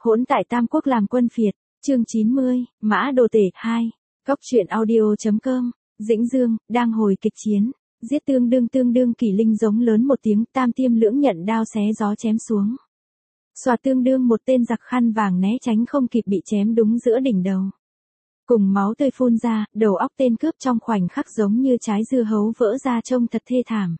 Hỗn tại Tam Quốc làm quân phiệt, chương 90, Mã Đồ Tể 2. Góc truyện audio.com, Dĩnh Dương, đang hồi kịch chiến, giết tương đương Kỷ Linh giống lớn một tiếng, Tam Tiêm Lưỡng nhận đao xé gió chém xuống. Xoạt tương đương một tên giặc khăn vàng né tránh không kịp bị chém đúng giữa đỉnh đầu. Cùng máu tươi phun ra, đầu óc tên cướp trong khoảnh khắc giống như trái dưa hấu vỡ ra trông thật thê thảm.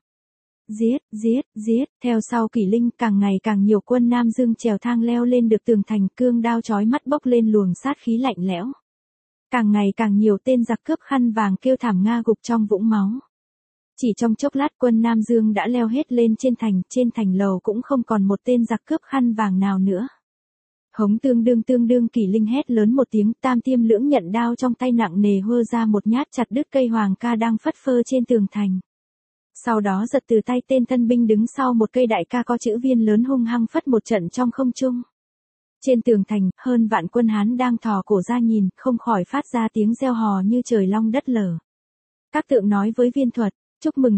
Giết, theo sau Kỷ Linh càng ngày càng nhiều quân Nam Dương trèo thang leo lên được tường thành, cương đao chói mắt bốc lên luồng sát khí lạnh lẽo. Càng ngày càng nhiều tên giặc cướp khăn vàng kêu thảm ngã gục trong vũng máu. Chỉ trong chốc lát quân Nam Dương đã leo hết lên trên thành lầu cũng không còn một tên giặc cướp khăn vàng nào nữa. Hống tương đương Kỷ Linh hét lớn một tiếng, Tam Tiêm Lưỡng nhận đao trong tay nặng nề hơ ra một nhát chặt đứt cây hoàng ca đang phất phơ trên tường thành. Sau đó giật từ tay tên thân binh đứng sau một cây đại ca có chữ viên lớn hung hăng phất một trận trong không trung. Trên tường thành, hơn vạn quân Hán đang thò cổ ra nhìn, không khỏi phát ra tiếng reo hò như trời long đất lở. Các tượng nói với Viên Thuật, chúc mừng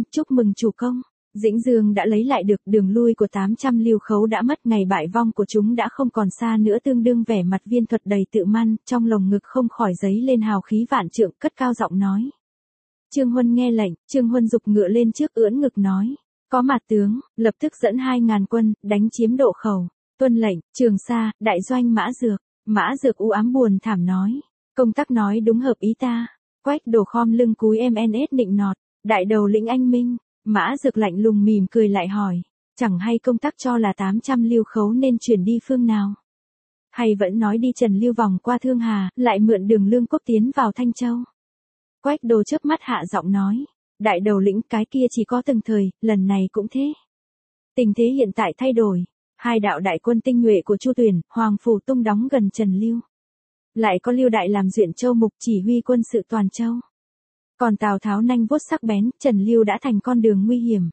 chủ công. Dĩnh Dương đã lấy lại được, đường lui của 800 lưu khấu đã mất, ngày bại vong của chúng đã không còn xa nữa. Tương đương vẻ mặt Viên Thuật đầy tự man, trong lồng ngực không khỏi dấy lên hào khí vạn trượng, cất cao giọng nói. Trương Huân nghe lệnh, Trương Huân giục ngựa lên trước ưỡn ngực nói. Có mặt tướng, lập tức dẫn 2.000 quân, đánh chiếm Độ Khẩu. Tuân lệnh, Trường Sa, đại doanh Mã Dược. Mã Dược u ám buồn thảm nói. Công tác nói đúng hợp ý ta. Quách Đồ khom lưng cúi MNS nịnh nọt. Đại đầu lĩnh anh minh. Mã Dược lạnh lùng mỉm cười lại hỏi. Chẳng hay công tác cho là 800 lưu khấu nên chuyển đi phương nào? Hay vẫn nói đi Trần Lưu vòng qua Thương Hà, lại mượn đường Lương Quốc tiến vào Thanh Châu? Quách Đồ chớp mắt hạ giọng nói. Đại đầu lĩnh, cái kia chỉ có từng thời, lần này cũng thế. Tình thế hiện tại thay đổi. Hai đạo đại quân tinh nhuệ của Chu Tuyển, Hoàng Phủ Tung đóng gần Trần Lưu. Lại có Lưu Đại làm Duyện Châu Mục chỉ huy quân sự toàn châu. Còn Tào Tháo nanh vuốt sắc bén, Trần Lưu đã thành con đường nguy hiểm.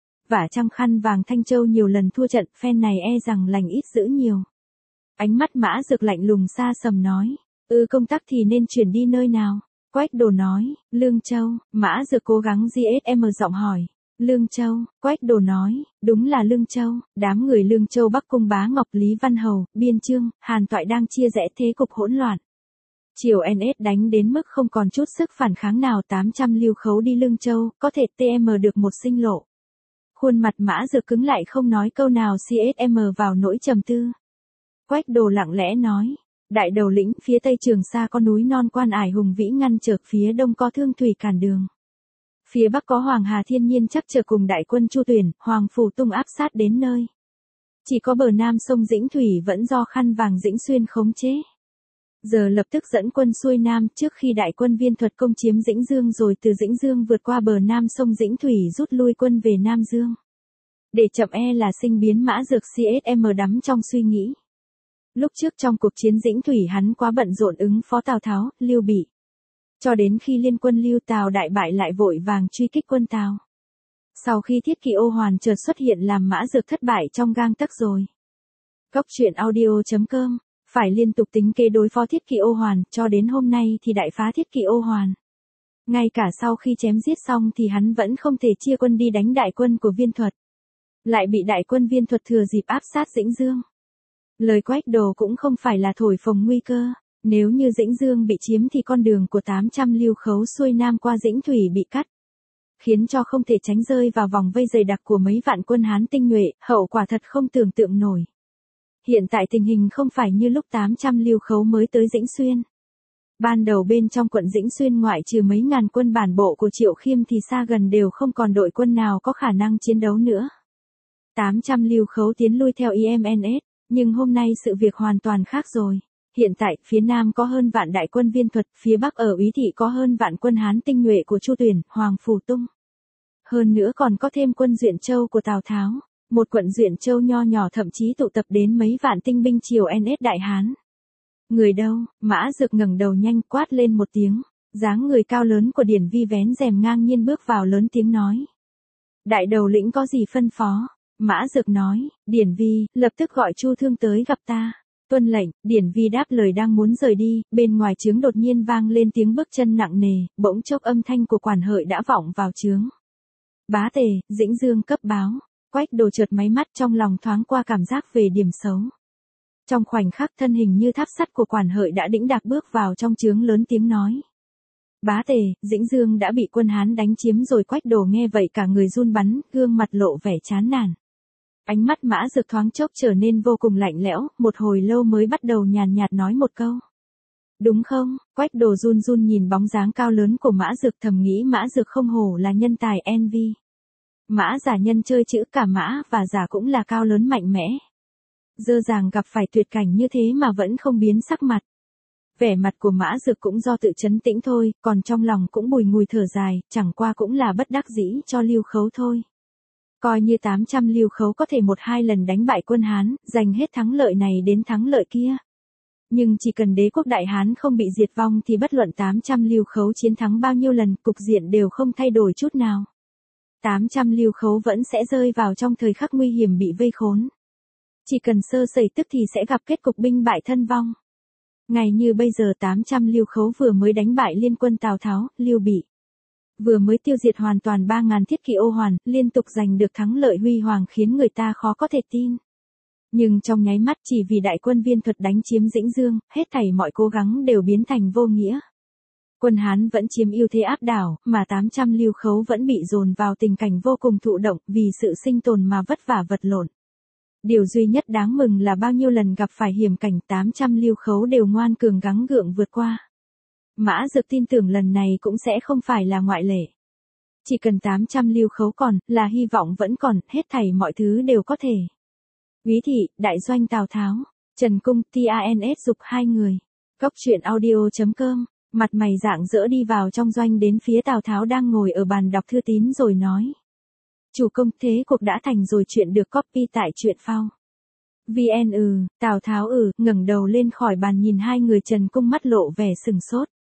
Vả chăng khăn vàng Thanh Châu nhiều lần thua trận, phen này e rằng lành ít dữ nhiều. Ánh mắt Mã Dược lạnh lùng xa sầm nói. Công tác thì nên chuyển đi nơi nào? Quách Đồ nói, Lương Châu. Mã Dược cố gắng GSM giọng hỏi. Lương Châu, Quách Đồ nói, đúng là Lương Châu. Đám người Lương Châu Bắc Cung Bá Ngọc, Lý Văn Hầu, Biên Chương, Hàn Toại đang chia rẽ, thế cục hỗn loạn. Triều NS đánh đến mức không còn chút sức phản kháng nào. 800 lưu khấu đi Lương Châu, có thể TM được một sinh lộ. Khuôn mặt Mã Dược cứng lại không nói câu nào, CSM vào nỗi trầm tư. Quách Đồ lặng lẽ nói. Đại đầu lĩnh, phía tây Trường Sa có núi non Quan Ải hùng vĩ ngăn trở, phía đông có Thương Thủy cản đường. Phía bắc có Hoàng Hà Thiên Nhiên chắc trở cùng đại quân Chu Tuyển, Hoàng Phủ Tung áp sát đến nơi. Chỉ có bờ nam sông Dĩnh Thủy vẫn do khăn vàng Dĩnh Xuyên khống chế. Giờ lập tức dẫn quân xuôi nam, trước khi đại quân Viên Thuật công chiếm Dĩnh Dương rồi từ Dĩnh Dương vượt qua bờ nam sông Dĩnh Thủy rút lui quân về Nam Dương. Để chậm e là sinh biến. Mã Dược CSM đắm trong suy nghĩ. Lúc trước trong cuộc chiến Dĩnh Thủy hắn quá bận rộn ứng phó Tào Tháo, Lưu Bị. Cho đến khi liên quân Lưu Tào đại bại lại vội vàng truy kích quân Tào. Sau khi Thiết Kỵ Ô Hoàn chợt xuất hiện làm Mã Dược thất bại trong gang tấc rồi. Góc truyện audio.com, phải liên tục tính kế đối phó Thiết Kỵ Ô Hoàn, cho đến hôm nay thì đại phá Thiết Kỵ Ô Hoàn. Ngay cả sau khi chém giết xong thì hắn vẫn không thể chia quân đi đánh đại quân của Viên Thuật. Lại bị đại quân Viên Thuật thừa dịp áp sát Dĩnh Dương. Lời Quách Đồ cũng không phải là thổi phồng nguy cơ. Nếu như Dĩnh Dương bị chiếm thì con đường của 800 lưu khấu xuôi nam qua Dĩnh Thủy bị cắt. Khiến cho không thể tránh rơi vào vòng vây dày đặc của mấy vạn quân Hán tinh nhuệ, hậu quả thật không tưởng tượng nổi. Hiện tại tình hình không phải như lúc 800 lưu khấu mới tới Dĩnh Xuyên. Ban đầu bên trong quận Dĩnh Xuyên ngoại trừ mấy ngàn quân bản bộ của Triệu Khiêm thì xa gần đều không còn đội quân nào có khả năng chiến đấu nữa. 800 lưu khấu tiến lui theo IMNS, nhưng hôm nay sự việc hoàn toàn khác rồi. Hiện tại, phía Nam có hơn vạn đại quân Viên Thuật, phía Bắc ở Úy Thị có hơn vạn quân Hán tinh nhuệ của Chu Tuyển, Hoàng Phủ Tung. Hơn nữa còn có thêm quân Duyện Châu của Tào Tháo. Một quận Duyện Châu nho nhỏ thậm chí tụ tập đến mấy vạn tinh binh Triều NS Đại Hán. Người đâu? Mã Dược ngẩng đầu nhanh quát lên một tiếng. Dáng người cao lớn của Điển Vi vén rèm ngang nhiên bước vào lớn tiếng nói. Đại đầu lĩnh có gì phân phó? Mã Dược nói, Điển Vi, lập tức gọi Chu Thương tới gặp ta. Tuân lệnh, Điển Vi đáp lời đang muốn rời đi, bên ngoài trướng đột nhiên vang lên tiếng bước chân nặng nề, bỗng chốc âm thanh của quản hợi đã vọng vào trướng. Bá Tề, Dĩnh Dương cấp báo. Quách Đồ chợt máy mắt, trong lòng thoáng qua cảm giác về điểm xấu. Trong khoảnh khắc thân hình như tháp sắt của quản hợi đã đĩnh đạc bước vào trong trướng lớn tiếng nói. Bá tề, Dĩnh Dương đã bị quân Hán đánh chiếm rồi. Quách Đồ nghe vậy cả người run bắn, gương mặt lộ vẻ chán nản. Ánh mắt Mã Dược thoáng chốc trở nên vô cùng lạnh lẽo, một hồi lâu mới bắt đầu nhàn nhạt nói một câu. Đúng không? Quách Đồ run run nhìn bóng dáng cao lớn của Mã Dược, thầm nghĩ Mã Dược không hổ là nhân tài envy. Mã giả nhân chơi chữ, cả Mã và giả cũng là cao lớn mạnh mẽ. Dơ dàng gặp phải tuyệt cảnh như thế mà vẫn không biến sắc mặt. Vẻ mặt của Mã Dược cũng do tự trấn tĩnh thôi, còn trong lòng cũng bùi ngùi thở dài, chẳng qua cũng là bất đắc dĩ cho Lưu Khấu thôi. Coi như 800 Lưu Khấu có thể 1-2 lần đánh bại quân Hán, giành hết thắng lợi này đến thắng lợi kia. Nhưng chỉ cần đế quốc Đại Hán không bị diệt vong thì bất luận 800 Lưu Khấu chiến thắng bao nhiêu lần, cục diện đều không thay đổi chút nào. 800 Lưu Khấu vẫn sẽ rơi vào trong thời khắc nguy hiểm bị vây khốn. Chỉ cần sơ sẩy tức thì sẽ gặp kết cục binh bại thân vong. Ngày như bây giờ 800 Lưu Khấu vừa mới đánh bại liên quân Tào Tháo, Lưu Bị. Vừa mới tiêu diệt hoàn toàn 3.000 thiết kỵ Ô Hoàn, liên tục giành được thắng lợi huy hoàng khiến người ta khó có thể tin. Nhưng trong nháy mắt chỉ vì đại quân Viên Thuật đánh chiếm Dĩnh Dương, hết thảy mọi cố gắng đều biến thành vô nghĩa. Quân Hán vẫn chiếm ưu thế áp đảo, mà 800 Lưu Khấu vẫn bị dồn vào tình cảnh vô cùng thụ động vì sự sinh tồn mà vất vả vật lộn. Điều duy nhất đáng mừng là bao nhiêu lần gặp phải hiểm cảnh 800 Lưu Khấu đều ngoan cường gắng gượng vượt qua. Mã Dược tin tưởng lần này cũng sẽ không phải là ngoại lệ. Chỉ cần 800 Lưu Khấu còn, là hy vọng vẫn còn, hết thảy mọi thứ đều có thể. Úy Thị, đại doanh Tào Tháo, Trần Cung, TANS dục hai người. Cốc truyện audio.com, mặt mày rạng rỡ đi vào trong doanh đến phía Tào Tháo đang ngồi ở bàn đọc thư tín rồi nói. Chủ công, thế cuộc đã thành rồi, chuyện được copy tại truyện phao. VN. Tào Tháo ngẩng đầu lên khỏi bàn nhìn hai người. Trần Cung mắt lộ vẻ sừng sốt.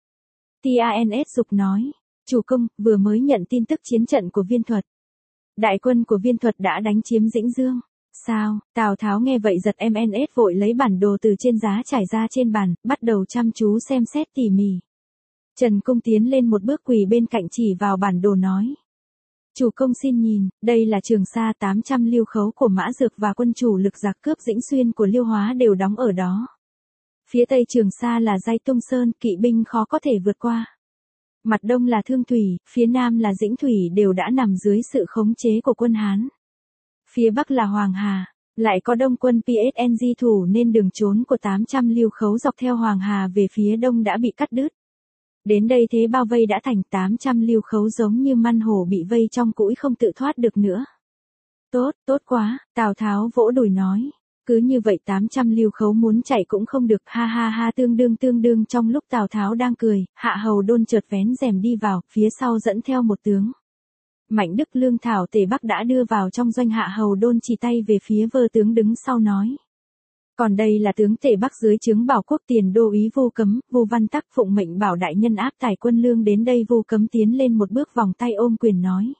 TANS dục nói, chủ công, vừa mới nhận tin tức chiến trận của Viên Thuật. Đại quân của Viên Thuật đã đánh chiếm Dĩnh Dương. Sao? Tào Tháo nghe vậy giật MNS vội lấy bản đồ từ trên giá trải ra trên bàn, bắt đầu chăm chú xem xét tỉ mỉ. Trần Cung tiến lên một bước quỳ bên cạnh chỉ vào bản đồ nói. Chủ công xin nhìn, đây là Trường Sa. 800 Lưu Khấu của Mã Dược và quân chủ lực giặc cướp Dĩnh Xuyên của Liêu Hóa đều đóng ở đó. Phía tây Trường Sa là Giai Tung Sơn, kỵ binh khó có thể vượt qua. Mặt đông là Thương Thủy, phía nam là Dĩnh Thủy đều đã nằm dưới sự khống chế của quân Hán. Phía bắc là Hoàng Hà, lại có đông quân PSNG thủ nên đường trốn của 800 Lưu Khấu dọc theo Hoàng Hà về phía đông đã bị cắt đứt. Đến đây thế bao vây đã thành, 800 Lưu Khấu giống như măn hổ bị vây trong cũi không tự thoát được nữa. Tốt, tốt quá, Tào Tháo vỗ đùi nói. Cứ như vậy 800 Lưu Khấu muốn chạy cũng không được, ha ha ha. Tương đương trong lúc Tào Tháo đang cười, Hạ Hầu Đôn chợt vén rèm đi vào, phía sau dẫn theo một tướng. Mạnh Đức Lương Thảo Tề Bắc đã đưa vào trong doanh. Hạ Hầu Đôn chỉ tay về phía Vơ tướng đứng sau nói. Còn đây là tướng Tề Bắc dưới trướng Bảo Quốc tiền đô úy Vu Cấm. Vu Văn Tắc phụng mệnh bảo đại nhân áp tải quân lương đến đây. Vu Cấm tiến lên một bước vòng tay ôm quyền nói.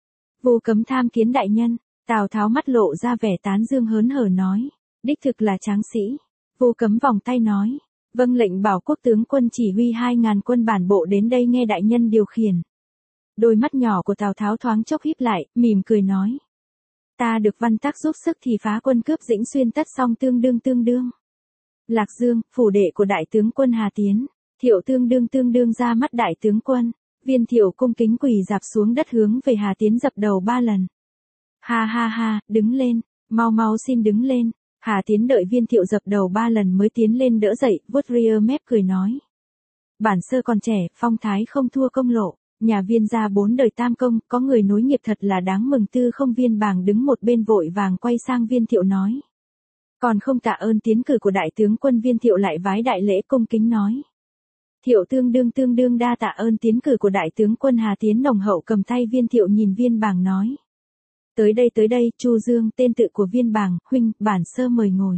Vu Cấm tham kiến đại nhân. Tào Tháo mắt lộ ra vẻ tán dương hớn hở nói. Đích thực là tráng sĩ. Vu Cấm vòng tay nói. Vâng lệnh Bảo Quốc tướng quân chỉ huy 2.000 quân bản bộ đến đây nghe đại nhân điều khiển. Đôi mắt nhỏ của Tào Tháo thoáng chốc híp lại, mỉm cười nói. Ta được Văn Tắc giúp sức thì phá quân cướp Dĩnh Xuyên tất xong tương đương. Lạc Dương, phủ đệ của đại tướng quân Hà Tiến. Thiệu tương đương ra mắt đại tướng quân. Viên Thiệu cung kính quỳ dạp xuống đất hướng về Hà Tiến dập đầu 3 lần. Ha ha ha, đứng lên, mau xin đứng lên. Hà Tiến đợi Viên Thiệu dập đầu 3 lần mới tiến lên đỡ dậy, vuốt ria mép cười nói. Bản sơ còn trẻ, phong thái không thua công lộ. Nhà Viên gia 4 đời tam công, có người nối nghiệp thật là đáng mừng. Tư Không Viên Bàng đứng một bên vội vàng quay sang Viên Thiệu nói. Còn không tạ ơn tiến cử của đại tướng quân. Viên Thiệu lại vái đại lễ cung kính nói. Thiệu tương đương đa tạ ơn tiến cử của đại tướng quân. Hà Tiến nồng hậu cầm tay Viên Thiệu nhìn Viên Bàng nói. Tới đây, Chu Dương, tên tự của Viên Bàng, huynh, bản sơ mời ngồi.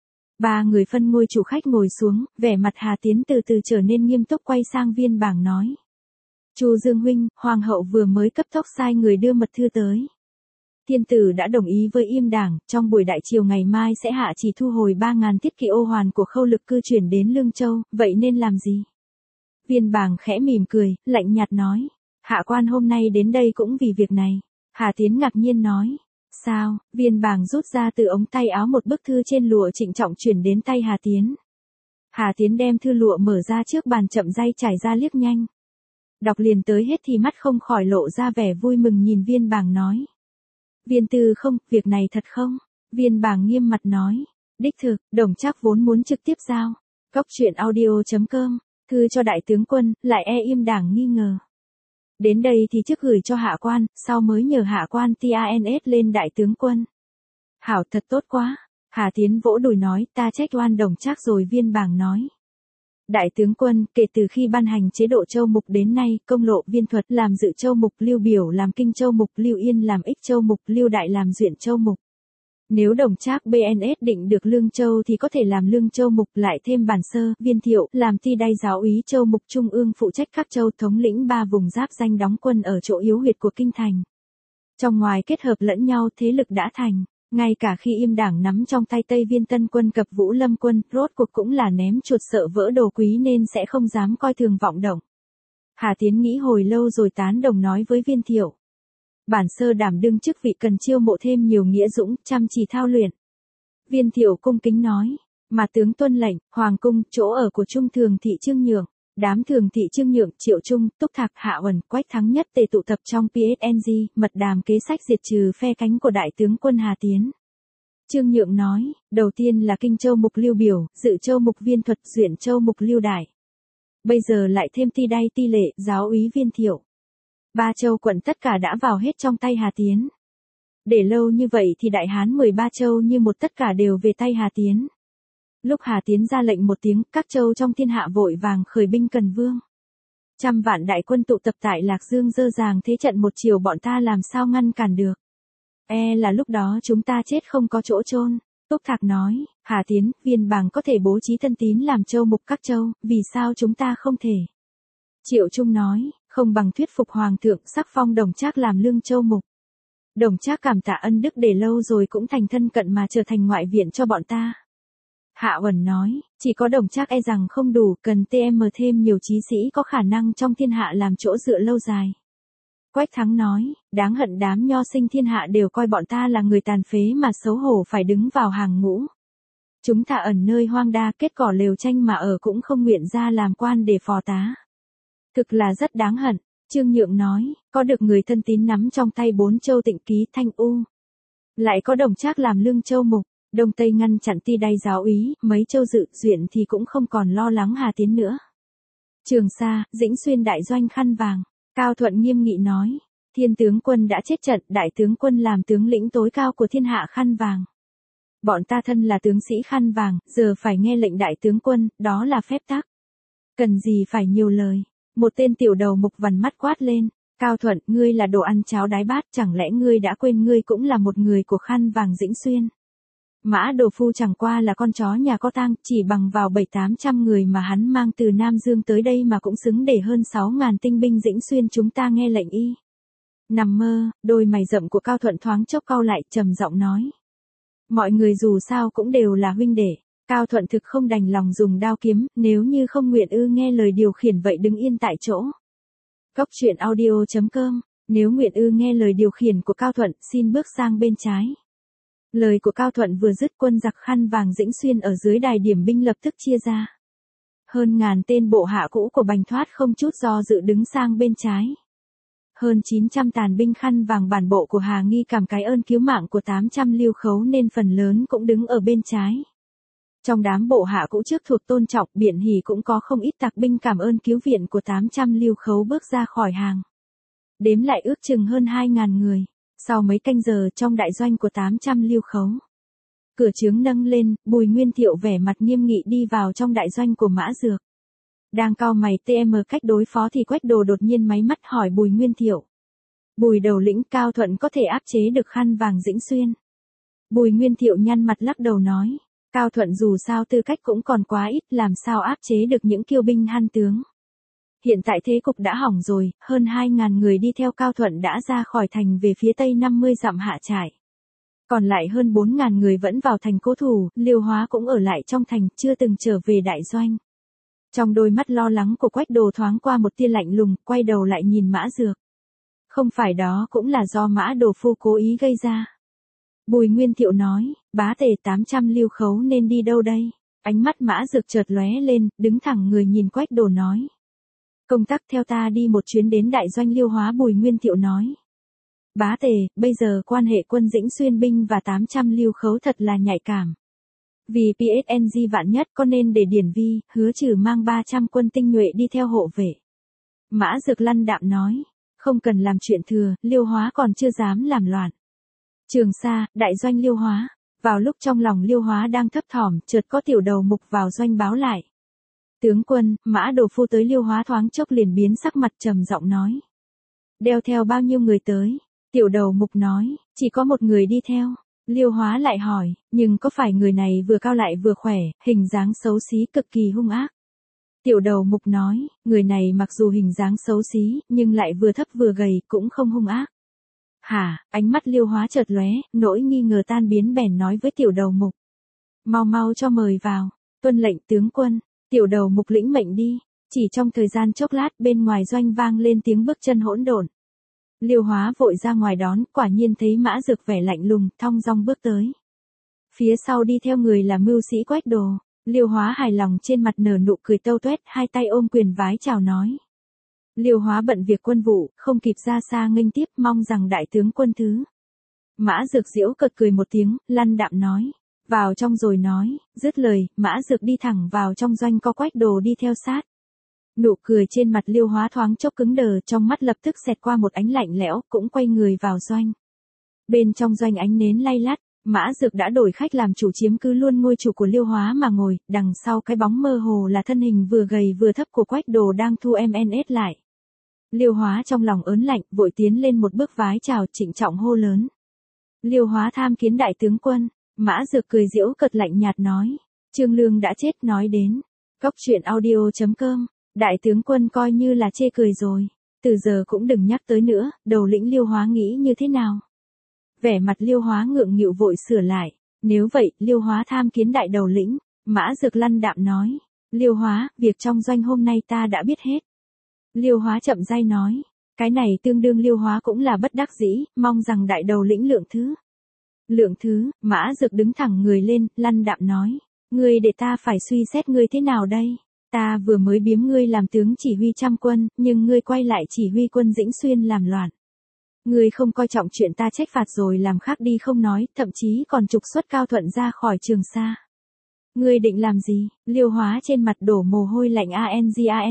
3 người phân ngôi chủ khách ngồi xuống, vẻ mặt Hà Tiến từ từ trở nên nghiêm túc quay sang Viên Bàng nói. Chu Dương huynh, hoàng hậu vừa mới cấp tốc sai người đưa mật thư tới. Thiên tử đã đồng ý với Yêm Đảng, trong buổi đại triều ngày mai sẽ hạ chỉ thu hồi 3.000 thiết kỵ Ô Hoàn của Khâu Lực cư chuyển đến Lương Châu, vậy nên làm gì? Viên Bàng khẽ mỉm cười, lạnh nhạt nói. Hạ quan hôm nay đến đây cũng vì việc này. Hà Tiến ngạc nhiên nói. Sao? Viên Bàng rút ra từ ống tay áo một bức thư trên lụa trịnh trọng chuyển đến tay Hà Tiến. Hà Tiến đem thư lụa mở ra trước bàn chậm rãi trải ra liếc nhanh. Đọc liền tới hết thì mắt không khỏi lộ ra vẻ vui mừng nhìn Viên Bàng nói. Viên Tư không, việc này thật không? Viên Bàng nghiêm mặt nói. Đích thực, Đồng Trác vốn muốn trực tiếp giao. Góc truyện audio.com, thư cho đại tướng quân, lại im đảng nghi ngờ. Đến đây thì trước gửi cho hạ quan, sau mới nhờ hạ quan TANS lên đại tướng quân. Hảo thật tốt quá. Hà Tiến vỗ đùi nói, ta trách oan Đồng Trác rồi. Viên Bàng nói. Đại tướng quân, kể từ khi ban hành chế độ châu mục đến nay, Công Lộ Viên Thuật làm Dự Châu Mục, Lưu Biểu làm Kinh Châu Mục, Lưu Yên làm Ích Châu Mục, Lưu Đại làm Duyện Châu Mục. Nếu Đồng Trác BNS định được Lương Châu thì có thể làm Lương Châu Mục, lại thêm Bản Sơ, Viên Thiệu làm Ti Đai giáo úy Châu Mục, Trung ương phụ trách các châu, thống lĩnh 3 vùng giáp danh, đóng quân ở chỗ yếu huyệt của kinh thành. Trong ngoài kết hợp lẫn nhau, thế lực đã thành. Ngay cả khi Im đảng nắm trong tay Tây Viên Tân quân cập Vũ Lâm quân, rốt cuộc cũng là ném chuột sợ vỡ đồ quý nên sẽ không dám coi thường vọng động. Hà Tiến nghĩ hồi lâu rồi tán đồng nói với Viên Thiệu. Bản Sơ đảm đương chức vị cần chiêu mộ thêm nhiều nghĩa dũng, chăm chỉ thao luyện. Viên Thiệu cung kính nói, mà tướng tuân lệnh, Hoàng cung, chỗ ở của Trung Thường thị Trương Nhượng, đám Thường thị Trương Nhượng, Triệu Trung, Túc Thạc, Hạ Uẩn, Quách Thắng Nhất tề tụ tập trong PSNG, mật đàm kế sách diệt trừ phe cánh của đại tướng quân Hà Tiến. Trương Nhượng nói, đầu tiên là Kinh Châu Mục Lưu Biểu, Dự Châu Mục Viên Thuật, Duyện Châu Mục Lưu Đại. Bây giờ lại thêm Ti Đai Ti Lệ, giáo úy Viên Thiệu. 3 châu quận tất cả đã vào hết trong tay Hà Tiến. Để lâu như vậy thì Đại Hán 13 châu như một tất cả đều về tay Hà Tiến. Lúc Hà Tiến ra lệnh một tiếng, các châu trong thiên hạ vội vàng khởi binh cần vương. 100 vạn đại quân tụ tập tại Lạc Dương dơ dàng thế trận một chiều, bọn ta làm sao ngăn cản được. Là lúc đó chúng ta chết không có chỗ chôn. Túc Thạc nói, Hà Tiến, Viên Bàng có thể bố trí thân tín làm châu mục các châu, vì sao chúng ta không thể? Triệu Trung nói, không bằng thuyết phục Hoàng thượng sắc phong Đồng Trác làm Lương Châu Mục. Đồng Trác cảm tạ ân đức để lâu rồi cũng thành thân cận mà trở thành ngoại viện cho bọn ta. Hạ Uẩn nói, chỉ có Đồng Trác rằng không đủ, cần TM thêm nhiều chí sĩ có khả năng trong thiên hạ làm chỗ dựa lâu dài. Quách Thắng nói, đáng hận đám nho sinh thiên hạ đều coi bọn ta là người tàn phế mà xấu hổ phải đứng vào hàng ngũ. Chúng ta ẩn nơi hoang đa kết cỏ lều tranh mà ở cũng không nguyện ra làm quan để phò tá. Thực là rất đáng hận. Trương Nhượng nói, có được người thân tín nắm trong tay 4 châu Tịnh Ký, Thanh U. Lại có Đồng Trác làm Lương Châu Mục, Đông Tây ngăn chặn Ti Đai giáo úy, mấy châu Dự, Duyện thì cũng không còn lo lắng Hà Tiến nữa. Trường Sa, Dĩnh Xuyên đại doanh khăn vàng. Cao Thuận nghiêm nghị nói, Thiên tướng quân đã chết trận, đại tướng quân làm tướng lĩnh tối cao của thiên hạ khăn vàng. Bọn ta thân là tướng sĩ khăn vàng, giờ phải nghe lệnh đại tướng quân, đó là phép tắc. Cần gì phải nhiều lời. Một tên tiểu đầu mục vằn mắt quát lên, Cao Thuận, ngươi là đồ ăn cháo đái bát, chẳng lẽ ngươi đã quên ngươi cũng là một người của khăn vàng Dĩnh Xuyên. Mã Đồ Phu chẳng qua là con chó nhà có tang, chỉ bằng vào 700-800 người mà hắn mang từ Nam Dương tới đây mà cũng xứng để hơn 6.000 tinh binh Dĩnh Xuyên chúng ta nghe lệnh y. Nằm mơ, đôi mày rậm của Cao Thuận thoáng chốc cau lại, trầm giọng nói. Mọi người dù sao cũng đều là huynh đệ. Cao Thuận thực không đành lòng dùng đao kiếm, nếu như không nguyện nghe lời điều khiển vậy đứng yên tại chỗ. Góc truyện audio.com, nếu nguyện nghe lời điều khiển của Cao Thuận, xin bước sang bên trái. Lời của Cao Thuận vừa dứt, quân giặc khăn vàng Dĩnh Xuyên ở dưới đài điểm binh lập tức chia ra. Hơn ngàn tên bộ hạ cũ của Bành Thoát không chút do dự đứng sang bên trái. Hơn 900 tàn binh khăn vàng bản bộ của Hà Nghi cảm cái ơn cứu mạng của 800 Lưu Khấu nên phần lớn cũng đứng ở bên trái. Trong đám bộ hạ cũ trước thuộc Tôn Trọng, Biện Hỷ cũng có không ít tặc binh cảm ơn cứu viện của 800 Lưu Khấu bước ra khỏi hàng. Đếm lại ước chừng hơn 2.000 người. Sau mấy canh giờ trong đại doanh của 800 Lưu Khấu, cửa trướng nâng lên, Bùi Nguyên Thiệu vẻ mặt nghiêm nghị đi vào trong đại doanh của Mã Dược. Đang cau mày TM cách đối phó thì Quách Đồ đột nhiên máy mắt hỏi Bùi Nguyên Thiệu. Bùi đầu lĩnh, Cao Thuận có thể áp chế được khăn vàng Dĩnh Xuyên. Bùi Nguyên Thiệu nhăn mặt lắc đầu nói, Cao Thuận dù sao tư cách cũng còn quá ít, làm sao áp chế được những kiêu binh han tướng. Hiện tại thế cục đã hỏng rồi, hơn 2.000 người đi theo Cao Thuận đã ra khỏi thành về phía tây 50 dặm hạ trại. Còn lại hơn 4.000 người vẫn vào thành cố thủ, Liêu Hóa cũng ở lại trong thành, chưa từng trở về đại doanh. Trong đôi mắt lo lắng của Quách Đồ thoáng qua một tia lạnh lùng, quay đầu lại nhìn Mã Dược. Không phải đó cũng là do Mã Đồ Phu cố ý gây ra. Bùi Nguyên Thiệu nói, bá tể 800 lưu khấu nên đi đâu đây? Ánh mắt Mã Dược chợt lóe lên, đứng thẳng người nhìn Quách Đồ nói. Công tắc theo ta đi một chuyến đến đại doanh Liêu Hóa. Bùi Nguyên Thiệu nói. Bá tể, bây giờ quan hệ quân Dĩnh Xuyên binh và 800 lưu khấu thật là nhạy cảm. Vì PSNG vạn nhất có nên để Điển Vi, Hứa Trừ mang 300 quân tinh nhuệ đi theo hộ vệ. Mã Dược lăn đạm nói. Không cần làm chuyện thừa, Liêu Hóa còn chưa dám làm loạn. Trường Sa, đại doanh Liêu Hóa. Vào lúc trong lòng Liêu Hóa đang thấp thỏm, chợt có tiểu đầu mục vào doanh báo lại. Tướng quân, Mã Đồ Phu tới Liêu Hóa thoáng chốc liền biến sắc mặt trầm giọng nói. Đeo theo bao nhiêu người tới? Tiểu đầu mục nói, chỉ có một người đi theo. Liêu Hóa lại hỏi, nhưng có phải người này vừa cao lại vừa khỏe, hình dáng xấu xí cực kỳ hung ác? Tiểu đầu mục nói, người này mặc dù hình dáng xấu xí, nhưng lại vừa thấp vừa gầy, cũng không hung ác. Hả, ánh mắt Liêu Hóa chợt lóe, nỗi nghi ngờ tan biến bèn nói với tiểu đầu mục. Mau mau cho mời vào, tuân lệnh tướng quân, tiểu đầu mục lĩnh mệnh đi, chỉ trong thời gian chốc lát bên ngoài doanh vang lên tiếng bước chân hỗn độn. Liêu Hóa vội ra ngoài đón, quả nhiên thấy Mã Dược vẻ lạnh lùng, thong dong bước tới. Phía sau đi theo người là mưu sĩ Quách Đồ. Liêu Hóa hài lòng trên mặt nở nụ cười tâu tuét, hai tay ôm quyền vái chào nói. Liêu Hóa bận việc quân vụ, không kịp ra xa nghênh tiếp, mong rằng đại tướng quân thứ. Mã Dược giễu cợt cười một tiếng, lăn đạm nói. Vào trong rồi nói, dứt lời, Mã Dược đi thẳng vào trong doanh, có Quách Đồ đi theo sát. Nụ cười trên mặt Liêu Hóa thoáng chốc cứng đờ, trong mắt lập tức xẹt qua một ánh lạnh lẽo, cũng quay người vào doanh. Bên trong doanh ánh nến lay lắt, Mã Dược đã đổi khách làm chủ, chiếm cứ luôn ngôi chủ của Liêu Hóa mà ngồi, đằng sau cái bóng mơ hồ là thân hình vừa gầy vừa thấp của Quách Đồ đang thu MNS lại. Liêu Hóa trong lòng ớn lạnh, vội tiến lên một bước vái chào, trịnh trọng hô lớn. Liêu Hóa tham kiến đại tướng quân. Mã Dược cười giễu cợt lạnh nhạt nói. Trương Lương đã chết nói đến. Cóc truyện audio.com. Đại tướng quân coi như là chê cười rồi. Từ giờ cũng đừng nhắc tới nữa, đầu lĩnh Liêu Hóa nghĩ như thế nào? Vẻ mặt Liêu Hóa ngượng nghịu vội sửa lại. Nếu vậy, Liêu Hóa tham kiến đại đầu lĩnh. Mã Dược lăn đạm nói. Liêu Hóa, việc trong doanh hôm nay ta đã biết hết. Liêu Hóa chậm rãi nói. Cái này tương đương Liêu Hóa cũng là bất đắc dĩ, mong rằng đại đầu lĩnh lượng thứ. Lượng thứ, Mã Dược đứng thẳng người lên, lăn đạm nói. Ngươi để ta phải suy xét ngươi thế nào đây? Ta vừa mới biếm ngươi làm tướng chỉ huy trăm quân, nhưng ngươi quay lại chỉ huy quân Dĩnh Xuyên làm loạn. Ngươi không coi trọng chuyện ta trách phạt rồi làm khác đi không nói, thậm chí còn trục xuất Cao Thuận ra khỏi Trường Sa. Ngươi định làm gì? Liêu Hóa trên mặt đổ mồ hôi lạnh ang.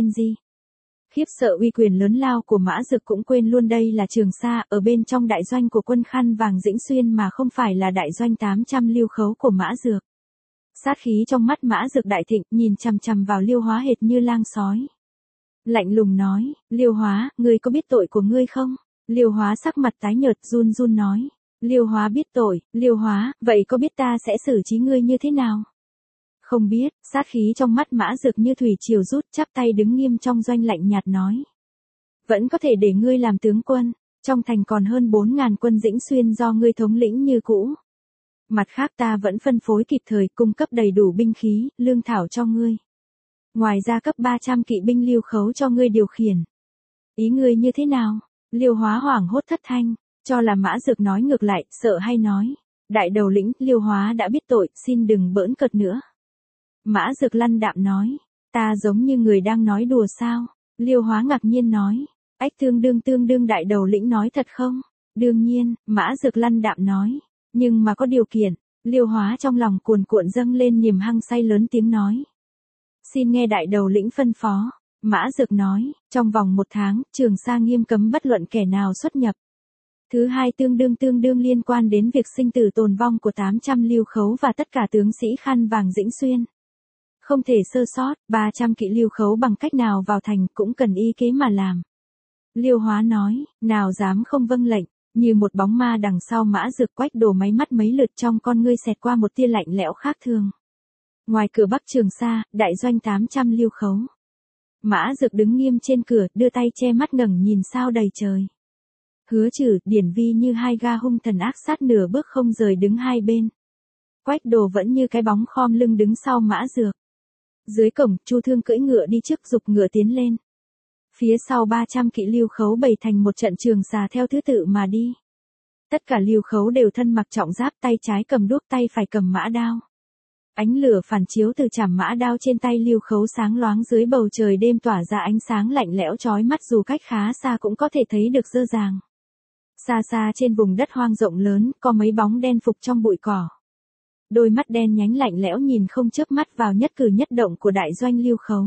Khiếp sợ uy quyền lớn lao của Mã Dược cũng quên luôn đây là Trường Sa, ở bên trong đại doanh của quân Khăn Vàng Dĩnh Xuyên mà không phải là đại doanh 800 lưu khấu của Mã Dược. Sát khí trong mắt Mã Dược đại thịnh, nhìn chằm chằm vào Liêu Hóa hệt như lang sói. Lạnh lùng nói, Liêu Hóa, ngươi có biết tội của ngươi không? Liêu Hóa sắc mặt tái nhợt run run nói. Liêu Hóa biết tội. Liêu Hóa, vậy có biết ta sẽ xử trí ngươi như thế nào? Không biết. Sát khí trong mắt Mã Dược như thủy triều rút, chắp tay đứng nghiêm trong doanh lạnh nhạt nói. Vẫn có thể để ngươi làm tướng quân. Trong thành còn hơn 4.000 quân Dĩnh Xuyên do ngươi thống lĩnh như cũ. Mặt khác ta vẫn phân phối kịp thời, cung cấp đầy đủ binh khí, lương thảo cho ngươi. Ngoài ra cấp 300 kỵ binh lưu khấu cho ngươi điều khiển. Ý ngươi như thế nào? Liêu Hóa hoảng hốt thất thanh, cho là Mã Dược nói ngược lại, sợ hay nói. Đại đầu lĩnh, Liêu Hóa đã biết tội, xin đừng bỡn cợt nữa. Mã Dược lăn đạm nói, ta giống như người đang nói đùa sao? Liêu Hóa ngạc nhiên nói, ách tương đương đại đầu lĩnh nói thật không? Đương nhiên, Mã Dược lăn đạm nói, nhưng mà có điều kiện. Liêu Hóa trong lòng cuồn cuộn dâng lên niềm hăng say lớn tiếng nói. Xin nghe đại đầu lĩnh phân phó. Mã Dược nói, trong vòng 1 tháng, Trường Sa nghiêm cấm bất luận kẻ nào xuất nhập. Thứ hai tương đương liên quan đến việc sinh tử tồn vong của 800 lưu khấu và tất cả tướng sĩ Khăn Vàng Dĩnh Xuyên. Không thể sơ sót, 300 kỵ lưu khấu bằng cách nào vào thành cũng cần y kế mà làm. Liêu Hóa nói, nào dám không vâng lệnh, như một bóng ma đằng sau Mã Dược. Quách Đồ máy mắt mấy lượt, trong con ngươi xẹt qua một tia lạnh lẽo khác thường. Ngoài cửa Bắc Trường Sa, đại doanh 800 lưu khấu. Mã Dược đứng nghiêm trên cửa, đưa tay che mắt ngẩng nhìn sao đầy trời. Hứa Trừ, Điển Vi như hai ga hung thần ác sát nửa bước không rời đứng hai bên. Quách Đồ vẫn như cái bóng khom lưng đứng sau Mã Dược. Dưới cổng, Chu Thương cưỡi ngựa đi trước giục ngựa tiến lên. Phía sau 300 kỵ lưu khấu bày thành một trận trường xà theo thứ tự mà đi. Tất cả Lưu Khấu đều thân mặc trọng giáp, tay trái cầm đuốc, tay phải cầm mã đao. Ánh lửa phản chiếu từ chảm mã đao trên tay Lưu Khấu sáng loáng dưới bầu trời đêm tỏa ra ánh sáng lạnh lẽo chói mắt, dù cách khá xa cũng có thể thấy được dơ dàng. Xa xa trên vùng đất hoang rộng lớn, có mấy bóng đen phục trong bụi cỏ. Đôi mắt đen nhánh lạnh lẽo nhìn không chớp mắt vào nhất cử nhất động của đại doanh Lưu Khấu.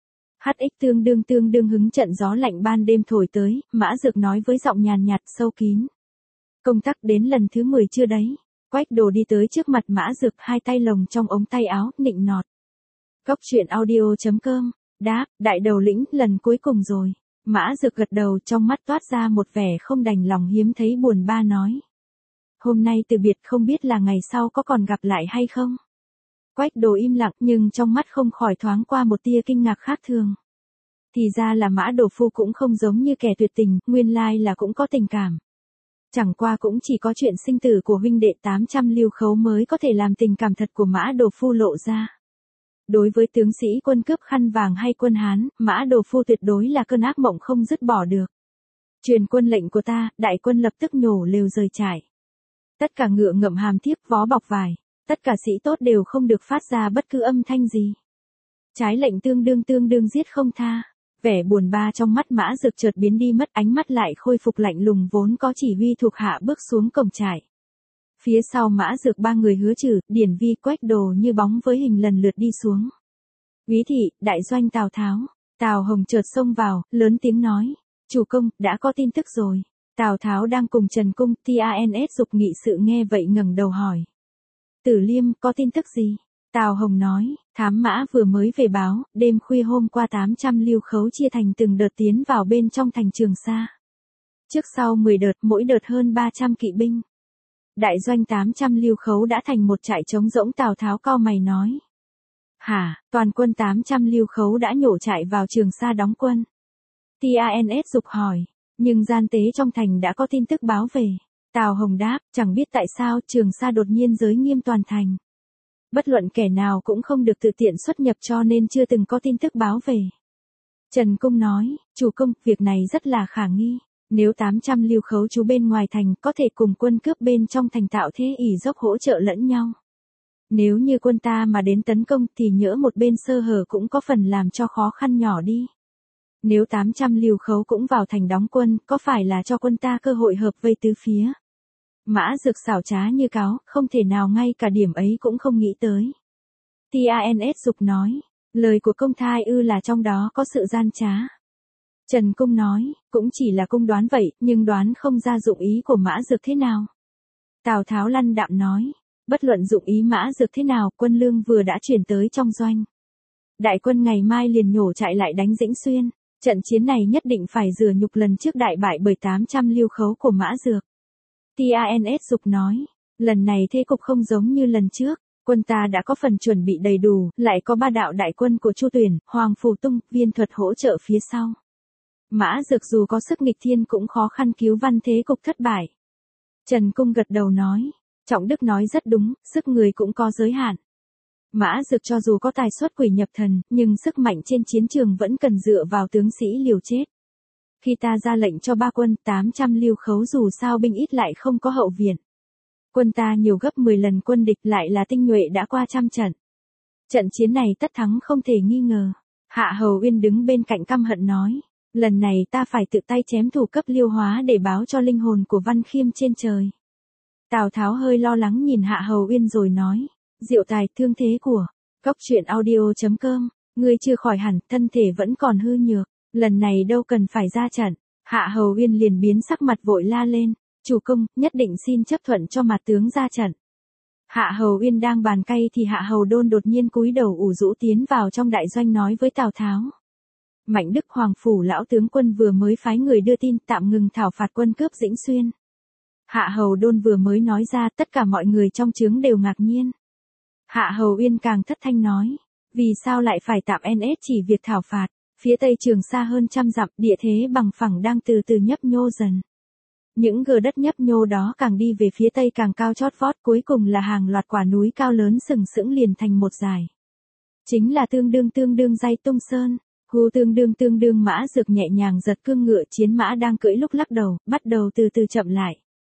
HX tương đương hứng trận gió lạnh ban đêm thổi tới, Mã Dược nói với giọng nhàn nhạt sâu kín. Công tắc đến lần thứ 10 chưa đấy? Quách Đồ đi tới trước mặt Mã Dược, hai tay lồng trong ống tay áo, nịnh nọt. Cốc truyện audio.com, đáp, đại đầu lĩnh, lần cuối cùng rồi. Mã Dược gật đầu, trong mắt toát ra một vẻ không đành lòng hiếm thấy buồn ba nói. Hôm nay từ biệt, không biết là ngày sau có còn gặp lại hay không? Quách Đồ im lặng, nhưng trong mắt không khỏi thoáng qua một tia kinh ngạc khác thường. Thì ra là Mã Đồ Phu cũng không giống như kẻ tuyệt tình, nguyên lai là cũng có tình cảm. Chẳng qua cũng chỉ có chuyện sinh tử của huynh đệ 800 Lưu Khấu mới có thể làm tình cảm thật của Mã Đồ Phu lộ ra. Đối với tướng sĩ quân cướp khăn vàng hay quân Hán, Mã Đồ Phu tuyệt đối là cơn ác mộng không dứt bỏ được. Truyền quân lệnh của ta, đại quân lập tức nhổ lều rời trại. Tất cả ngựa ngậm hàm thiếp, vó bọc vải, tất cả sĩ tốt đều không được phát ra bất cứ âm thanh gì. Trái lệnh tương đương giết không tha. Vẻ buồn ba trong mắt Mã Dược chợt biến đi mất, ánh mắt lại khôi phục lạnh lùng vốn có, chỉ huy thuộc hạ bước xuống cổng trại. Phía sau Mã Dược ba người Hứa Trừ, Điển Vi, Quách Đồ như bóng với hình lần lượt đi xuống. Úy thị, đại doanh Tào Tháo. Tào Hồng chợt xông vào, lớn tiếng nói. Chủ công, đã có tin tức rồi. Tào Tháo đang cùng Trần Cung, TANS Dục nghị sự nghe vậy ngẩng đầu hỏi. Tử Liêm, có tin tức gì? Tào Hồng nói, thám mã vừa mới về báo, đêm khuya hôm qua 800 Lưu Khấu chia thành từng đợt tiến vào bên trong thành Trường Sa. Trước sau 10 đợt, mỗi đợt hơn 300 kỵ binh. Đại doanh 800 Lưu Khấu đã thành một trại trống rỗng. Tào Tháo cau mày nói. Hả, toàn quân 800 Lưu Khấu đã nhổ trại vào Trường Sa đóng quân. TANS Dục hỏi, nhưng gian tế trong thành đã có tin tức báo về. Tào Hồng đáp, chẳng biết tại sao Trường Sa đột nhiên giới nghiêm toàn thành. Bất luận kẻ nào cũng không được tự tiện xuất nhập cho nên chưa từng có tin tức báo về. Trần Cung nói, chủ công, việc này rất là khả nghi. Nếu 800 Lưu Khấu trú bên ngoài thành có thể cùng quân cướp bên trong thành tạo thế ỷ dốc hỗ trợ lẫn nhau. Nếu như quân ta mà đến tấn công thì nhỡ một bên sơ hở cũng có phần làm cho khó khăn nhỏ đi. Nếu 800 Lưu Khấu cũng vào thành đóng quân, có phải là cho quân ta cơ hội hợp vây tứ phía? Mã Dược xảo trá như cáo, không thể nào ngay cả điểm ấy cũng không nghĩ tới. TANS Dục nói, lời của công thai ư là trong đó có sự gian trá. Trần Cung nói, cũng chỉ là cung đoán vậy, nhưng đoán không ra dụng ý của Mã Dược thế nào. Tào Tháo lăn đạm nói, bất luận dụng ý Mã Dược thế nào, quân lương vừa đã chuyển tới trong doanh. Đại quân ngày mai liền nhổ trại lại đánh Dĩnh Xuyên, trận chiến này nhất định phải rửa nhục lần trước đại bại bởi 800 Lưu Khấu của Mã Dược. TANS Dục nói, lần này thế cục không giống như lần trước, quân ta đã có phần chuẩn bị đầy đủ, lại có 3 đạo đại quân của Chu Tuyển, Hoàng Phủ Tung, Viên Thuật hỗ trợ phía sau. Mã Dược dù có sức nghịch thiên cũng khó khăn cứu văn thế cục thất bại. Trần Cung gật đầu nói, Trọng Đức nói rất đúng, sức người cũng có giới hạn. Mã Dược cho dù có tài xuất quỷ nhập thần, nhưng sức mạnh trên chiến trường vẫn cần dựa vào tướng sĩ liều chết. Khi ta ra lệnh cho 3 quân 800 Lưu Khấu dù sao binh ít lại không có hậu viện. Quân ta nhiều gấp 10 lần quân địch lại là tinh nhuệ đã qua trăm trận. Trận chiến này tất thắng không thể nghi ngờ. Hạ Hầu Uyên đứng bên cạnh căm hận nói, lần này ta phải tự tay chém thủ cấp Liêu Hóa để báo cho linh hồn của Văn Khiêm trên trời. Tào Tháo hơi lo lắng nhìn Hạ Hầu Uyên rồi nói, Diệu Tài, thương thế của Cốc truyện audio.com, ngươi chưa khỏi hẳn, thân thể vẫn còn hư nhược, lần này đâu cần phải ra trận. Hạ Hầu Uyên liền biến sắc mặt vội la lên, chủ công, nhất định xin chấp thuận cho mặt tướng ra trận. Hạ Hầu Uyên đang bàn cay thì Hạ Hầu Đôn đột nhiên cúi đầu ủ rũ tiến vào trong đại doanh nói với Tào Tháo. Mạnh Đức Hoàng Phủ lão tướng quân vừa mới phái người đưa tin tạm ngừng thảo phạt quân cướp Dĩnh Xuyên. Hạ Hầu Đôn vừa mới nói ra, tất cả mọi người trong trướng đều ngạc nhiên. Hạ Hầu Uyên càng thất thanh nói, vì sao lại phải tạm NS chỉ việc thảo phạt, phía tây Trường Sa hơn trăm dặm, địa thế bằng phẳng đang từ từ nhấp nhô dần. Những gờ đất nhấp nhô đó càng đi về phía tây càng cao chót vót, cuối cùng là hàng loạt quả núi cao lớn sừng sững liền thành một dải. Chính là tương đương Dây Tung Sơn. Hù tương đương Mã Dược nhẹ nhàng giật cương ngựa, chiến mã đang cưỡi lúc lắc đầu, bắt đầu từ từ chậm lại.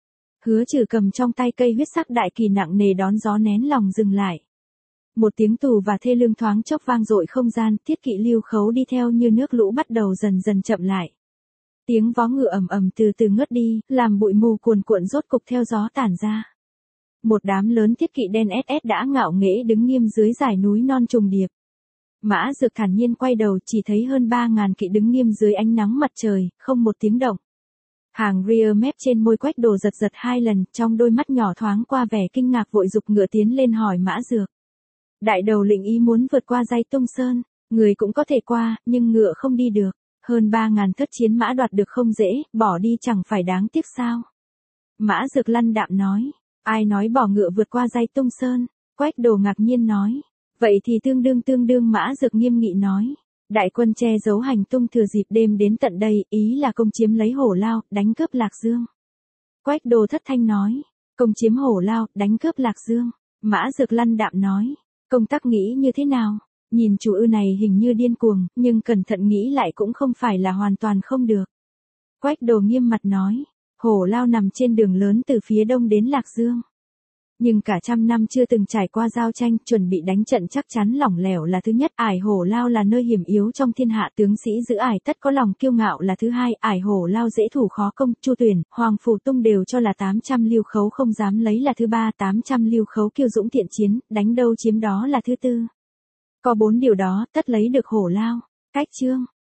Hứa Trừ cầm trong tay cây huyết sắc đại kỳ nặng nề đón gió nén lòng dừng lại. Một tiếng tù và thê lương thoáng chốc vang dội không gian, thiết kỵ Lưu Khấu đi theo như nước lũ bắt đầu dần dần chậm lại. Tiếng vó ngựa ầm ầm từ từ ngớt đi, làm bụi mù cuồn cuộn rốt cục theo gió tản ra. Một đám lớn thiết kỵ đen SS đã ngạo nghễ đứng nghiêm dưới dải núi non trùng điệp. Mã Dược thản nhiên quay đầu, chỉ thấy hơn 3.000 kỵ đứng nghiêm dưới ánh nắng mặt trời, không một tiếng động. Hàng rear mép trên môi Quách Đồ giật giật 2 lần, trong đôi mắt nhỏ thoáng qua vẻ kinh ngạc, vội giục ngựa tiến lên hỏi Mã Dược. Đại đầu lĩnh ý muốn vượt qua dãy Tung Sơn, người cũng có thể qua, nhưng ngựa không đi được. Hơn 3.000 thất chiến mã đoạt được không dễ, bỏ đi chẳng phải đáng tiếc sao? Mã Dược lăn đạm nói. Ai nói bỏ ngựa vượt qua dãy Tung Sơn? Quách Đồ ngạc nhiên nói. Vậy thì tương đương Mã Dược nghiêm nghị nói. Đại quân che giấu hành tung thừa dịp đêm đến tận đây, ý là công chiếm lấy Hổ Lao, đánh cướp Lạc Dương. Quách Đồ thất thanh nói. Công chiếm Hổ Lao, đánh cướp Lạc Dương. Mã Dược lăn đạm nói. Công tác nghĩ như thế nào? Nhìn chủ ư này hình như điên cuồng, nhưng cẩn thận nghĩ lại cũng không phải là hoàn toàn không được. Quách Đồ nghiêm mặt nói. Hổ Lao nằm trên đường lớn từ phía đông đến Lạc Dương. Nhưng cả trăm năm chưa từng trải qua giao tranh, chuẩn bị đánh trận chắc chắn lỏng lẻo là thứ nhất. Ải Hổ Lao là nơi hiểm yếu trong thiên hạ, tướng sĩ giữ ải tất có lòng kiêu ngạo là thứ hai. Ải Hổ Lao dễ thủ khó công, Chu Tuyển, Hoàng Phủ Tung đều cho là 800 Lưu Khấu không dám lấy là thứ ba. 800 Lưu Khấu kiêu dũng thiện chiến, đánh đâu chiếm đó là thứ tư. Có 4 điều đó, tất lấy được Hổ Lao. Cách chương